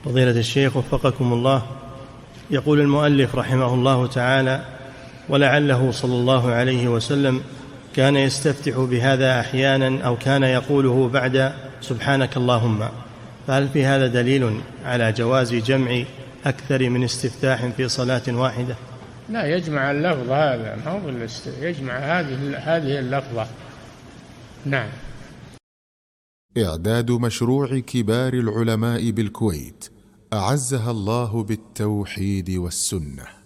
فضيلة الشيخ وفقكم الله، يقول المؤلف رحمه الله تعالى: ولعله صلى الله عليه وسلم كان يستفتح بهذا أحيانا أو كان يقوله بعد سبحانك اللهم، فهل في هذا دليل على جواز جمع أكثر من استفتاح في صلاة واحدة؟ لا، يجمع اللفظ هذا، ما هو يجمع هذه اللفظة. نعم. إعداد مشروع كبار العلماء بالكويت أعزها الله بالتوحيد والسنة.